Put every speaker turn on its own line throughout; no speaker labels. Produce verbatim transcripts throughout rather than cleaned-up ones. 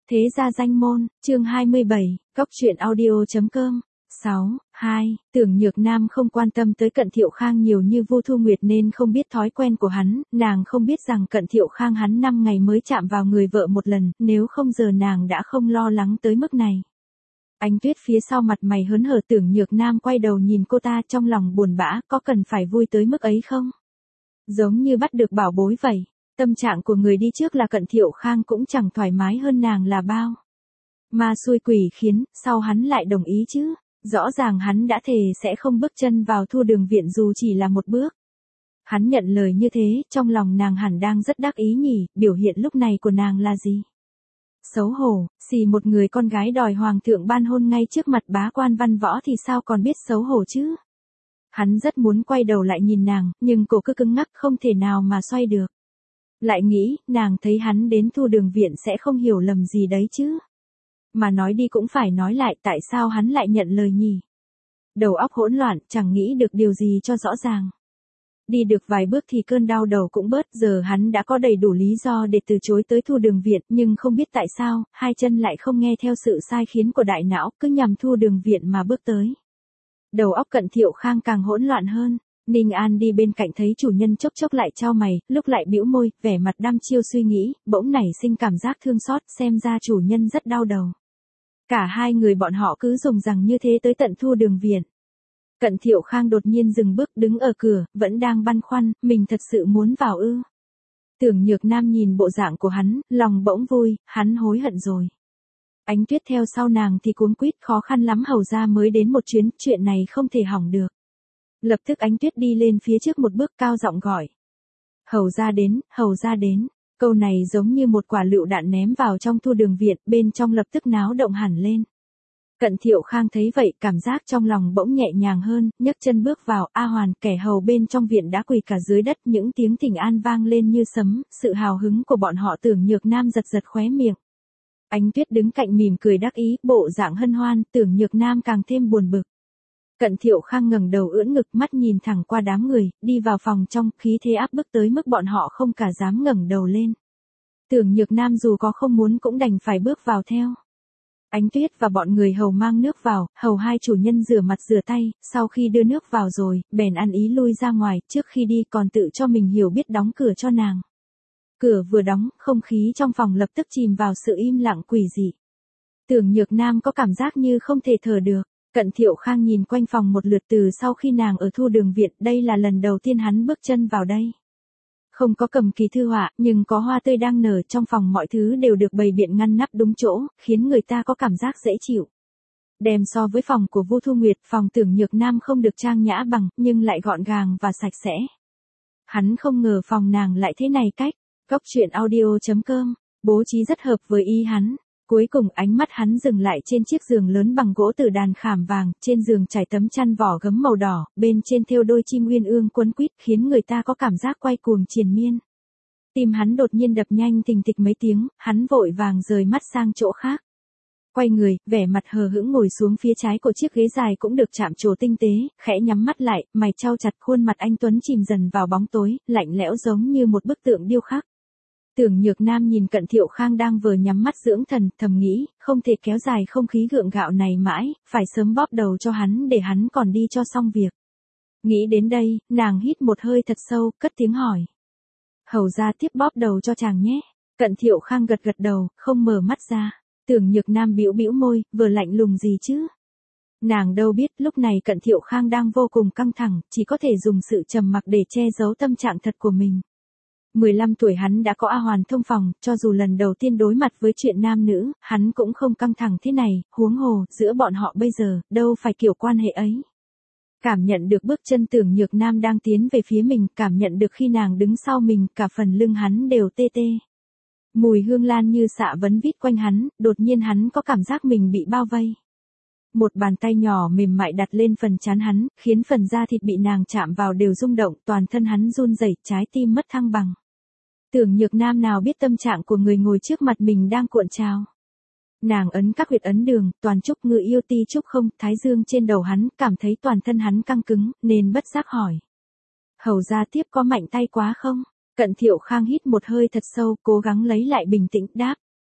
Thế gia danh môn, chương hai mươi bảy, cóc truyện audio.com. sáu, hai, Tưởng Nhược Nam không quan tâm tới Cận Thiệu Khang nhiều như Vu Thu Nguyệt nên không biết thói quen của hắn, nàng không biết rằng Cận Thiệu Khang hắn năm ngày mới chạm vào người vợ một lần, nếu không giờ nàng đã không lo lắng tới mức này. Ánh Tuyết phía sau mặt mày hớn hở, Tưởng Nhược Nam quay đầu nhìn cô ta trong lòng buồn bã, có cần phải vui tới mức ấy không? Giống như bắt được bảo bối vậy. Tâm trạng của người đi trước là Cận Thiệu Khang cũng chẳng thoải mái hơn nàng là bao. Ma xui quỷ khiến, sao hắn lại đồng ý chứ? Rõ ràng hắn đã thề sẽ không bước chân vào Thu Đường viện dù chỉ là một bước. Hắn nhận lời như thế, trong lòng nàng hẳn đang rất đắc ý nhỉ, biểu hiện lúc này của nàng là gì? Xấu hổ, xì một người con gái đòi hoàng thượng ban hôn ngay trước mặt bá quan văn võ thì sao còn biết xấu hổ chứ? Hắn rất muốn quay đầu lại nhìn nàng, nhưng cổ cứ cứng ngắc không thể nào mà xoay được. Lại nghĩ, nàng thấy hắn đến Thu Đường viện sẽ không hiểu lầm gì đấy chứ. Mà nói đi cũng phải nói lại, tại sao hắn lại nhận lời nhỉ? Đầu óc hỗn loạn, chẳng nghĩ được điều gì cho rõ ràng. Đi được vài bước thì cơn đau đầu cũng bớt, giờ hắn đã có đầy đủ lý do để từ chối tới Thu Đường viện, nhưng không biết tại sao, hai chân lại không nghe theo sự sai khiến của đại não, cứ nhằm Thu Đường viện mà bước tới. Đầu óc Cận Thiệu Khang càng hỗn loạn hơn. Ninh An đi bên cạnh thấy chủ nhân chốc chốc lại chau mày, lúc lại bĩu môi, vẻ mặt đăm chiêu suy nghĩ, bỗng nảy sinh cảm giác thương xót, xem ra chủ nhân rất đau đầu. Cả hai người bọn họ cứ dùng rằng như thế tới tận Thu Đường viện. Cận Thiệu Khang đột nhiên dừng bước, đứng ở cửa, vẫn đang băn khoăn, mình thật sự muốn vào ư? Tưởng Nhược Nam nhìn bộ dạng của hắn, lòng bỗng vui, hắn hối hận rồi. Ánh Tuyết theo sau nàng thì cuống quýt, khó khăn lắm hầu ra mới đến một chuyến, chuyện này không thể hỏng được. Lập tức Ánh Tuyết đi lên phía trước một bước, cao giọng gọi. Hầu ra đến, hầu ra đến. Câu này giống như một quả lựu đạn ném vào trong Thu Đường viện, bên trong lập tức náo động hẳn lên. Cận Thiệu Khang thấy vậy, cảm giác trong lòng bỗng nhẹ nhàng hơn, nhấc chân bước vào, A Hoàn, kẻ hầu bên trong viện đã quỳ cả dưới đất, những tiếng thỉnh an vang lên như sấm, sự hào hứng của bọn họ. Tưởng Nhược Nam giật giật khóe miệng. Ánh Tuyết đứng cạnh mỉm cười đắc ý, bộ dạng hân hoan, Tưởng Nhược Nam càng thêm buồn bực. Cận Thiệu Khang ngẩng đầu ưỡn ngực, mắt nhìn thẳng qua đám người, đi vào phòng trong, khí thế áp bức tới mức bọn họ không cả dám ngẩng đầu lên. Tưởng Nhược Nam dù có không muốn cũng đành phải bước vào theo. Ánh Tuyết và bọn người hầu mang nước vào, hầu hai chủ nhân rửa mặt rửa tay, sau khi đưa nước vào rồi, bèn ăn ý lui ra ngoài, trước khi đi còn tự cho mình hiểu biết đóng cửa cho nàng. Cửa vừa đóng, không khí trong phòng lập tức chìm vào sự im lặng quỷ dị. Tưởng Nhược Nam có cảm giác như không thể thở được. Cận Thiệu Khang nhìn quanh phòng một lượt từ sau khi nàng ở Thu Đường viện, đây là lần đầu tiên hắn bước chân vào đây. Không có cầm kỳ thư họa, nhưng có hoa tươi đang nở, trong phòng mọi thứ đều được bày biện ngăn nắp đúng chỗ, khiến người ta có cảm giác dễ chịu. Đem so với phòng của Vu Thu Nguyệt, phòng Tưởng Nhược Nam không được trang nhã bằng, nhưng lại gọn gàng và sạch sẽ. Hắn không ngờ phòng nàng lại thế này cách. Cóc truyện audio.com, bố trí rất hợp với ý hắn. Cuối cùng ánh mắt hắn dừng lại trên chiếc giường lớn bằng gỗ từ đàn khảm vàng, trên giường trải tấm chăn vỏ gấm màu đỏ, bên trên thêu đôi chim uyên ương quấn quýt, khiến người ta có cảm giác quay cuồng triền miên. Tim hắn đột nhiên đập nhanh thình thịch mấy tiếng, hắn vội vàng rời mắt sang chỗ khác. Quay người, vẻ mặt hờ hững ngồi xuống phía trái của chiếc ghế dài cũng được chạm trổ tinh tế, khẽ nhắm mắt lại, mày chau chặt, khuôn mặt anh tuấn chìm dần vào bóng tối, lạnh lẽo giống như một bức tượng điêu khắc. Tưởng Nhược Nam nhìn Cận Thiệu Khang đang vừa nhắm mắt dưỡng thần, thầm nghĩ, không thể kéo dài không khí gượng gạo này mãi, phải sớm bóp đầu cho hắn để hắn còn đi cho xong việc. Nghĩ đến đây, nàng hít một hơi thật sâu, cất tiếng hỏi. Hầu ra tiếp bóp đầu cho chàng nhé. Cận Thiệu Khang gật gật đầu, không mở mắt ra. Tưởng Nhược Nam bĩu bĩu môi, vừa lạnh lùng gì chứ? Nàng đâu biết, lúc này Cận Thiệu Khang đang vô cùng căng thẳng, chỉ có thể dùng sự trầm mặc để che giấu tâm trạng thật của mình. mười lăm tuổi hắn đã có A Hoàn thông phòng, cho dù lần đầu tiên đối mặt với chuyện nam nữ, hắn cũng không căng thẳng thế này, huống hồ, giữa bọn họ bây giờ, đâu phải kiểu quan hệ ấy. Cảm nhận được bước chân Tưởng Nhược Nam đang tiến về phía mình, cảm nhận được khi nàng đứng sau mình, cả phần lưng hắn đều tê tê. Mùi hương lan như xạ vấn vít quanh hắn, đột nhiên hắn có cảm giác mình bị bao vây. Một bàn tay nhỏ mềm mại đặt lên phần trán hắn, khiến phần da thịt bị nàng chạm vào đều rung động, toàn thân hắn run rẩy, trái tim mất thăng bằng. Tưởng Nhược Nam nào biết tâm trạng của người ngồi trước mặt mình đang cuộn trào. Nàng ấn các huyệt ấn đường, toàn trúc ngự yêu ti trúc không, thái dương trên đầu hắn, cảm thấy toàn thân hắn căng cứng, nên bất giác hỏi. Hầu ra tiếp có mạnh tay quá không? Cận Thiệu Khang hít một hơi thật sâu, cố gắng lấy lại bình tĩnh, đáp.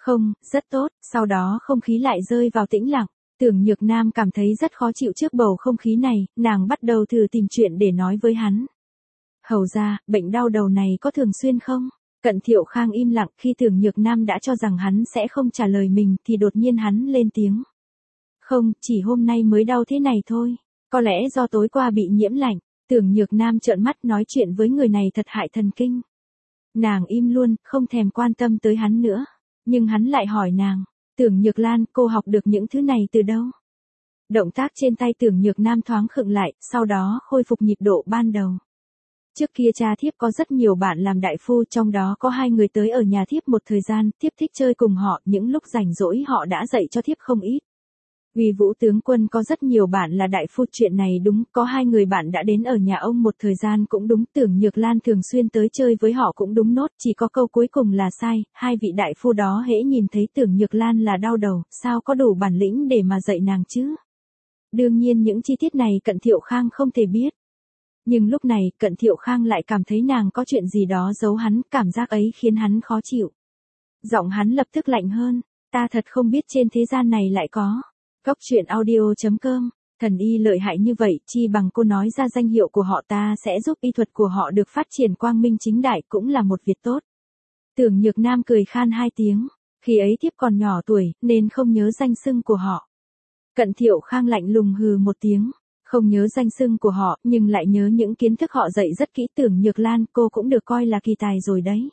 Không, rất tốt, sau đó không khí lại rơi vào tĩnh lặng. Tưởng Nhược Nam cảm thấy rất khó chịu trước bầu không khí này, nàng bắt đầu thử tìm chuyện để nói với hắn. Hầu ra, bệnh đau đầu này có thường xuyên không? Cận Thiệu Khang im lặng, khi Tưởng Nhược Nam đã cho rằng hắn sẽ không trả lời mình thì đột nhiên hắn lên tiếng. Không, chỉ hôm nay mới đau thế này thôi. Có lẽ do tối qua bị nhiễm lạnh. Tưởng Nhược Nam trợn mắt nói chuyện với người này thật hại thần kinh. Nàng im luôn, không thèm quan tâm tới hắn nữa. Nhưng hắn lại hỏi nàng. Tưởng Nhược Lan, cô học được những thứ này từ đâu? Động tác trên tay Tưởng Nhược Nam thoáng khựng lại, sau đó khôi phục nhịp độ ban đầu. Trước kia cha thiếp có rất nhiều bạn làm đại phu, trong đó có hai người tới ở nhà thiếp một thời gian, thiếp thích chơi cùng họ, những lúc rảnh rỗi họ đã dạy cho thiếp không ít. Vì Vũ tướng quân có rất nhiều bạn là đại phu, chuyện này đúng, có hai người bạn đã đến ở nhà ông một thời gian cũng đúng, Tưởng Nhược Lan thường xuyên tới chơi với họ cũng đúng nốt, chỉ có câu cuối cùng là sai, hai vị đại phu đó hễ nhìn thấy Tưởng Nhược Lan là đau đầu, sao có đủ bản lĩnh để mà dạy nàng chứ? Đương nhiên những chi tiết này Cận Thiệu Khang không thể biết. Nhưng lúc này, Cận Thiệu Khang lại cảm thấy nàng có chuyện gì đó giấu hắn, cảm giác ấy khiến hắn khó chịu. Giọng hắn lập tức lạnh hơn, ta thật không biết trên thế gian này lại có. Góc truyện audio.com, thần y lợi hại như vậy, chi bằng cô nói ra danh hiệu của họ, ta sẽ giúp y thuật của họ được phát triển quang minh chính đại, cũng là một việc tốt. Tưởng Nhược Nam cười khan hai tiếng, khi ấy thiếp còn nhỏ tuổi, nên không nhớ danh xưng của họ. Cận Thiệu Khang lạnh lùng hừ một tiếng, không nhớ danh xưng của họ, nhưng lại nhớ những kiến thức họ dạy rất kỹ. Tưởng Nhược Lan, cô cũng được coi là kỳ tài rồi đấy.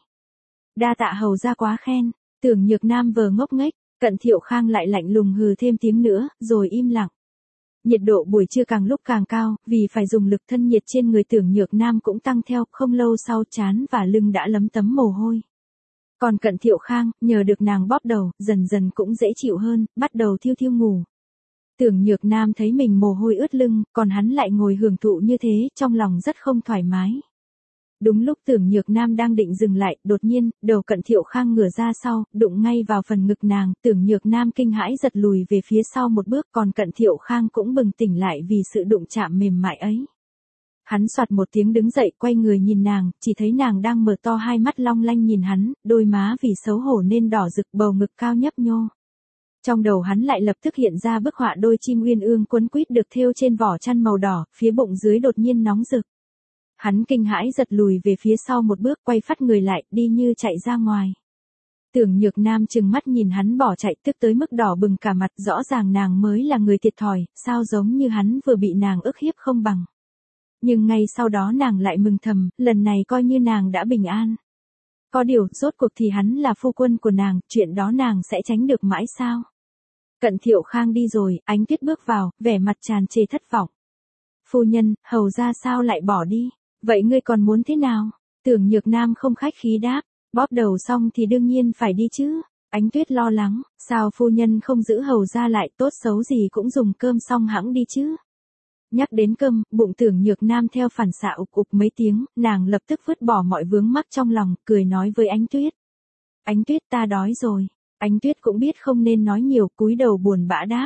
Đa tạ hầu ra quá khen. Tưởng Nhược Nam vờ ngốc nghếch. Cận Thiệu Khang lại lạnh lùng hừ thêm tiếng nữa, rồi im lặng. Nhiệt độ buổi trưa càng lúc càng cao, vì phải dùng lực, thân nhiệt trên người Tưởng Nhược Nam cũng tăng theo, không lâu sau trán và lưng đã lấm tấm mồ hôi. Còn Cận Thiệu Khang, nhờ được nàng bóp đầu, dần dần cũng dễ chịu hơn, bắt đầu thiêu thiêu ngủ. Tưởng Nhược Nam thấy mình mồ hôi ướt lưng, còn hắn lại ngồi hưởng thụ như thế, trong lòng rất không thoải mái. Đúng lúc Tưởng Nhược Nam đang định dừng lại, đột nhiên, đầu Cận Thiệu Khang ngửa ra sau, đụng ngay vào phần ngực nàng, Tưởng Nhược Nam kinh hãi giật lùi về phía sau một bước, còn Cận Thiệu Khang cũng bừng tỉnh lại vì sự đụng chạm mềm mại ấy. Hắn soạt một tiếng đứng dậy, quay người nhìn nàng, chỉ thấy nàng đang mở to hai mắt long lanh nhìn hắn, đôi má vì xấu hổ nên đỏ rực, bầu ngực cao nhấp nhô. Trong đầu hắn lại lập tức hiện ra bức họa đôi chim uyên ương quấn quýt được thêu trên vỏ chăn màu đỏ, phía bụng dưới đột nhiên nóng rực. Hắn kinh hãi giật lùi về phía sau một bước, quay phắt người lại, đi như chạy ra ngoài. Tưởng Nhược Nam trừng mắt nhìn hắn bỏ chạy, tức tới mức đỏ bừng cả mặt, rõ ràng nàng mới là người thiệt thòi, sao giống như hắn vừa bị nàng ức hiếp không bằng. Nhưng ngay sau đó nàng lại mừng thầm, lần này coi như nàng đã bình an. Có điều, rốt cuộc thì hắn là phu quân của nàng, chuyện đó nàng sẽ tránh được mãi sao? Cận Thiệu Khang đi rồi, Ánh Tuyết bước vào, vẻ mặt tràn trề thất vọng. Phu nhân, hầu ra sao lại bỏ đi? Vậy ngươi còn muốn thế nào? Tưởng Nhược Nam không khách khí đáp, bóp đầu xong thì đương nhiên phải đi chứ. Ánh Tuyết lo lắng, sao phu nhân không giữ hầu ra lại, tốt xấu gì cũng dùng cơm xong hẵng đi chứ. Nhắc đến cơm, bụng Tưởng Nhược Nam theo phản xạ ục ục mấy tiếng, nàng lập tức vứt bỏ mọi vướng mắc trong lòng, cười nói với Ánh Tuyết. Ánh Tuyết, ta đói rồi. Ánh Tuyết cũng biết không nên nói nhiều, cúi đầu buồn bã đáp.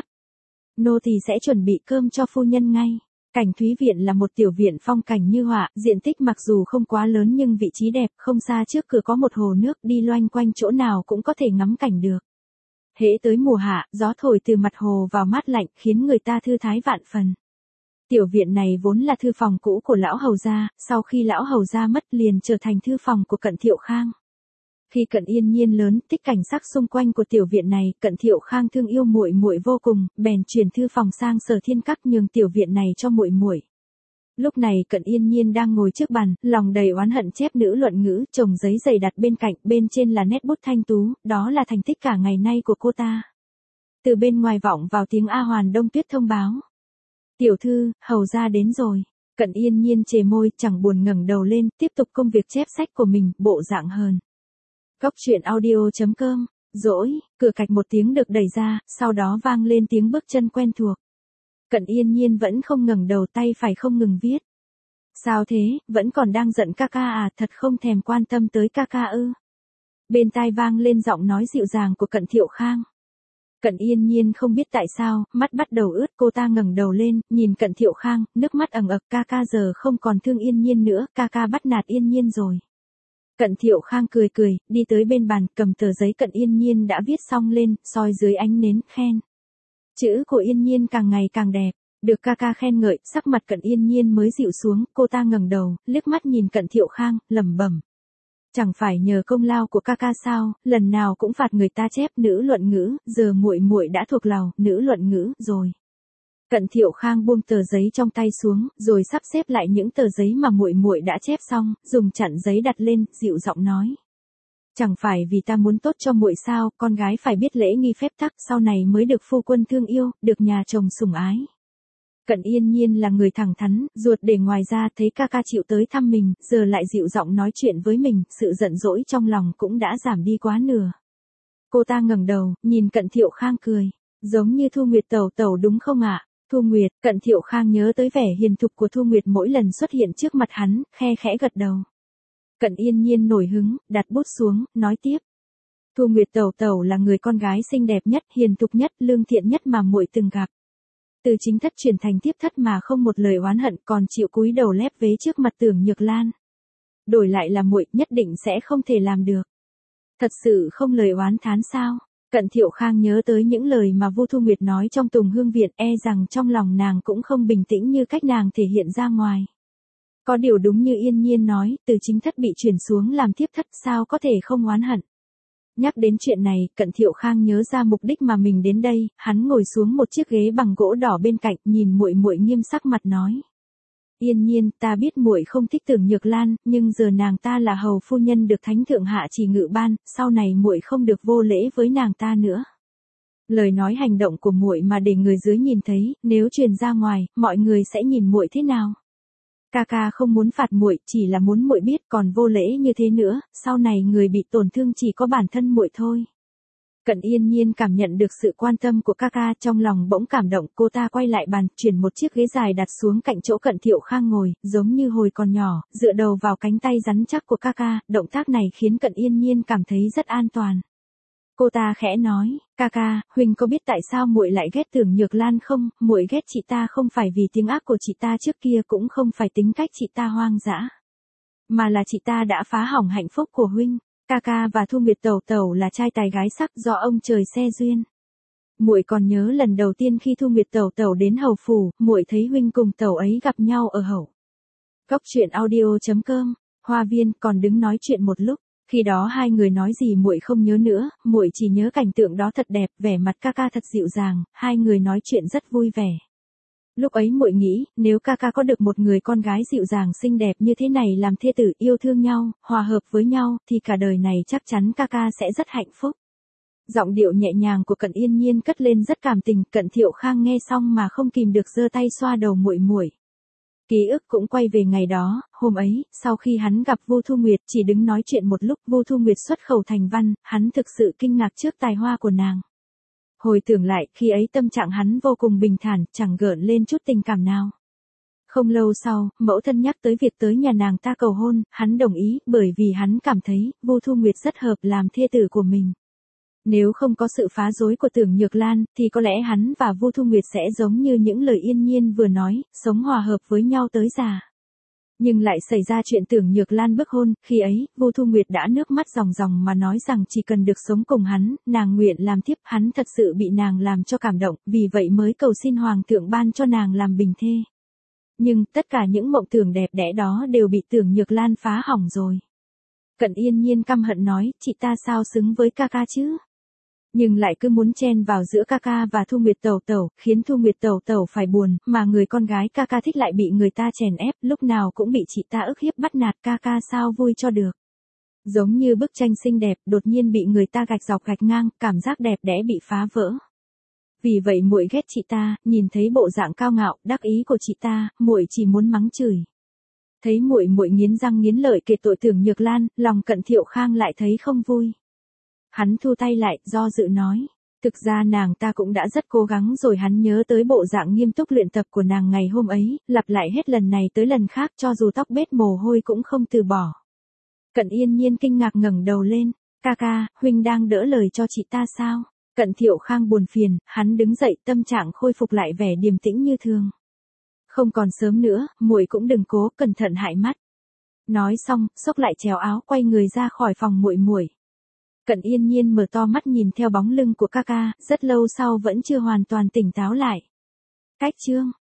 Nô tỳ sẽ chuẩn bị cơm cho phu nhân ngay. Cảnh Thúy Viện là một tiểu viện phong cảnh như họa, diện tích mặc dù không quá lớn nhưng vị trí đẹp, không xa trước cửa có một hồ nước, đi loanh quanh chỗ nào cũng có thể ngắm cảnh được. Hễ tới mùa hạ, gió thổi từ mặt hồ vào mát lạnh, khiến người ta thư thái vạn phần. Tiểu viện này vốn là thư phòng cũ của lão hầu gia, sau khi lão hầu gia mất liền trở thành thư phòng của Cận Thiệu Khang. Khi Cận Yên Nhiên lớn, thích cảnh sắc xung quanh của tiểu viện này, Cận Thiệu Khang thương yêu muội muội vô cùng, bèn chuyển thư phòng sang Sở Thiên Các nhường tiểu viện này cho muội muội. Lúc này Cận Yên Nhiên đang ngồi trước bàn, lòng đầy oán hận chép nữ luận ngữ, chồng giấy dày đặt bên cạnh, bên trên là nét bút thanh tú, đó là thành tích cả ngày nay của cô ta. Từ bên ngoài vọng vào tiếng A Hoàn Đông Tuyết thông báo. Tiểu thư, hầu ra đến rồi. Cận Yên Nhiên chề môi, chẳng buồn ngẩng đầu lên, tiếp tục công việc chép sách của mình, bộ dạng hờn. Góc truyện audio.com, dỗi, cửa cạch một tiếng được đẩy ra, sau đó vang lên tiếng bước chân quen thuộc. Cận Yên Nhiên vẫn không ngẩng đầu, tay phải không ngừng viết. Sao thế, vẫn còn đang giận ca ca à, thật không thèm quan tâm tới ca ca ư? Bên tai vang lên giọng nói dịu dàng của Cận Thiệu Khang. Cận Yên Nhiên không biết tại sao, mắt bắt đầu ướt, cô ta ngẩng đầu lên, nhìn Cận Thiệu Khang, nước mắt ẩn ực, ca ca giờ không còn thương Yên Nhiên nữa, ca ca bắt nạt Yên Nhiên rồi. Cận Thiệu Khang cười cười, đi tới bên bàn, cầm tờ giấy Cận Yên Nhiên đã viết xong lên, soi dưới ánh nến, khen. Chữ của Yên Nhiên càng ngày càng đẹp, được ca ca khen ngợi, sắc mặt Cận Yên Nhiên mới dịu xuống, cô ta ngẩng đầu, liếc mắt nhìn Cận Thiệu Khang, lẩm bẩm. Chẳng phải nhờ công lao của ca ca sao, lần nào cũng phạt người ta chép nữ luận ngữ, giờ muội muội đã thuộc lòng nữ luận ngữ rồi. Cận Thiệu Khang buông tờ giấy trong tay xuống, rồi sắp xếp lại những tờ giấy mà muội muội đã chép xong, dùng chặn giấy đặt lên, dịu giọng nói. Chẳng phải vì ta muốn tốt cho muội sao, con gái phải biết lễ nghi phép tắc, sau này mới được phu quân thương yêu, được nhà chồng sủng ái. Cận Yên Nhiên là người thẳng thắn, ruột để ngoài ra thấy ca ca chịu tới thăm mình, giờ lại dịu giọng nói chuyện với mình, sự giận dỗi trong lòng cũng đã giảm đi quá nửa. Cô ta ngẩng đầu, nhìn Cận Thiệu Khang cười, giống như Thu Nguyệt tẩu tẩu đúng không ạ? Thu Nguyệt, Cận Thiệu Khang nhớ tới vẻ hiền thục của Thu Nguyệt mỗi lần xuất hiện trước mặt hắn, khe khẽ gật đầu. Cận Yên Nhiên nổi hứng, đặt bút xuống, nói tiếp. Thu Nguyệt tẩu tẩu là người con gái xinh đẹp nhất, hiền thục nhất, lương thiện nhất mà muội từng gặp. Từ chính thất chuyển thành tiếp thất mà không một lời oán hận, còn chịu cúi đầu lép vế trước mặt Tưởng Nhược Lan. Đổi lại là muội, nhất định sẽ không thể làm được. Thật sự không lời oán thán sao? Cận Thiệu Khang nhớ tới những lời mà Vu Thu Nguyệt nói trong Tùng Hương Viện, e rằng trong lòng nàng cũng không bình tĩnh như cách nàng thể hiện ra ngoài. Có điều đúng như Yên Nhiên nói, từ chính thất bị chuyển xuống làm tiếp thất, sao có thể không oán hận. Nhắc đến chuyện này, Cận Thiệu Khang nhớ ra mục đích mà mình đến đây, hắn ngồi xuống một chiếc ghế bằng gỗ đỏ bên cạnh, nhìn muội muội nghiêm sắc mặt nói. Yên Nhiên, ta biết muội không thích Tưởng Nhược Lan, nhưng giờ nàng ta là hầu phu nhân được thánh thượng hạ chỉ ngự ban, sau này muội không được vô lễ với nàng ta nữa. Lời nói hành động của muội mà để người dưới nhìn thấy, nếu truyền ra ngoài, mọi người sẽ nhìn muội thế nào? Ca ca không muốn phạt muội, chỉ là muốn muội biết, còn vô lễ như thế nữa, sau này người bị tổn thương chỉ có bản thân muội thôi. Cận Yên Nhiên cảm nhận được sự quan tâm của ca ca, trong lòng bỗng cảm động, cô ta quay lại bàn, chuyển một chiếc ghế dài đặt xuống cạnh chỗ Cận Thiệu Khang ngồi, giống như hồi còn nhỏ, dựa đầu vào cánh tay rắn chắc của ca ca, động tác này khiến Cận Yên Nhiên cảm thấy rất an toàn. Cô ta khẽ nói, ca ca, huynh có biết tại sao muội lại ghét Tưởng Nhược Lan không? Muội ghét chị ta không phải vì tiếng ác của chị ta trước kia, cũng không phải tính cách chị ta hoang dã, mà là chị ta đã phá hỏng hạnh phúc của huynh. Ca ca và Thu Nguyệt tẩu tẩu là trai tài gái sắc do ông trời xe duyên. Muội còn nhớ lần đầu tiên khi Thu Nguyệt tẩu tẩu đến hầu phủ, muội thấy huynh cùng tẩu ấy gặp nhau ở hậu. Góc truyện audio chấm com, Hoa Viên còn đứng nói chuyện một lúc. Khi đó hai người nói gì muội không nhớ nữa, muội chỉ nhớ cảnh tượng đó thật đẹp, vẻ mặt ca ca thật dịu dàng, hai người nói chuyện rất vui vẻ. Lúc ấy muội nghĩ, nếu ca ca có được một người con gái dịu dàng xinh đẹp như thế này làm thê tử, yêu thương nhau, hòa hợp với nhau, thì cả đời này chắc chắn ca ca sẽ rất hạnh phúc. Giọng điệu nhẹ nhàng của Cận Yên Nhiên cất lên rất cảm tình, Cận Thiệu Khang nghe xong mà không kìm được giơ tay xoa đầu muội muội. Ký ức cũng quay về ngày đó, hôm ấy, sau khi hắn gặp Vu Thu Nguyệt, chỉ đứng nói chuyện một lúc, Vu Thu Nguyệt xuất khẩu thành văn, hắn thực sự kinh ngạc trước tài hoa của nàng. Hồi tưởng lại, khi ấy tâm trạng hắn vô cùng bình thản, chẳng gợn lên chút tình cảm nào. Không lâu sau, mẫu thân nhắc tới việc tới nhà nàng ta cầu hôn, hắn đồng ý, bởi vì hắn cảm thấy, Vu Thu Nguyệt rất hợp làm thê tử của mình. Nếu không có sự phá rối của Tưởng Nhược Lan, thì có lẽ hắn và Vu Thu Nguyệt sẽ giống như những lời Yên Nhiên vừa nói, sống hòa hợp với nhau tới già. Nhưng lại xảy ra chuyện Tưởng Nhược Lan bức hôn, khi ấy, Vu Thu Nguyệt đã nước mắt ròng ròng mà nói rằng chỉ cần được sống cùng hắn, nàng nguyện làm thiếp, hắn thật sự bị nàng làm cho cảm động, vì vậy mới cầu xin Hoàng thượng ban cho nàng làm bình thê. Nhưng, tất cả những mộng tưởng đẹp đẽ đó đều bị Tưởng Nhược Lan phá hỏng rồi. Cận Yên Nhiên căm hận nói, chị ta sao xứng với ca ca chứ? Nhưng lại cứ muốn chen vào giữa ca ca và Thu Nguyệt tẩu tẩu, khiến Thu Nguyệt tẩu tẩu phải buồn, mà người con gái ca ca thích lại bị người ta chèn ép, lúc nào cũng bị chị ta ức hiếp bắt nạt, ca ca sao vui cho được. Giống như bức tranh xinh đẹp, đột nhiên bị người ta gạch dọc gạch ngang, cảm giác đẹp đẽ bị phá vỡ. Vì vậy muội ghét chị ta, nhìn thấy bộ dạng cao ngạo, đắc ý của chị ta, muội chỉ muốn mắng chửi. Thấy muội muội nghiến răng nghiến lợi kể tội Tưởng Nhược Lan, lòng Cận Thiệu Khang lại thấy không vui. Hắn thu tay lại, do dự nói. Thực ra nàng ta cũng đã rất cố gắng rồi, hắn nhớ tới bộ dạng nghiêm túc luyện tập của nàng ngày hôm ấy, lặp lại hết lần này tới lần khác, cho dù tóc bết mồ hôi cũng không từ bỏ. Cận Yên Nhiên kinh ngạc ngẩng đầu lên, ca ca, huynh đang đỡ lời cho chị ta sao? Cận Thiệu Khang buồn phiền, hắn đứng dậy, tâm trạng khôi phục lại vẻ điềm tĩnh như thường. Không còn sớm nữa, muội cũng đừng cố, cẩn thận hại mắt. Nói xong, xốc lại chéo áo quay người ra khỏi phòng muội muội. Cận Yên Nhiên mở to mắt nhìn theo bóng lưng của ca ca, rất lâu sau vẫn chưa hoàn toàn tỉnh táo lại. Cách chương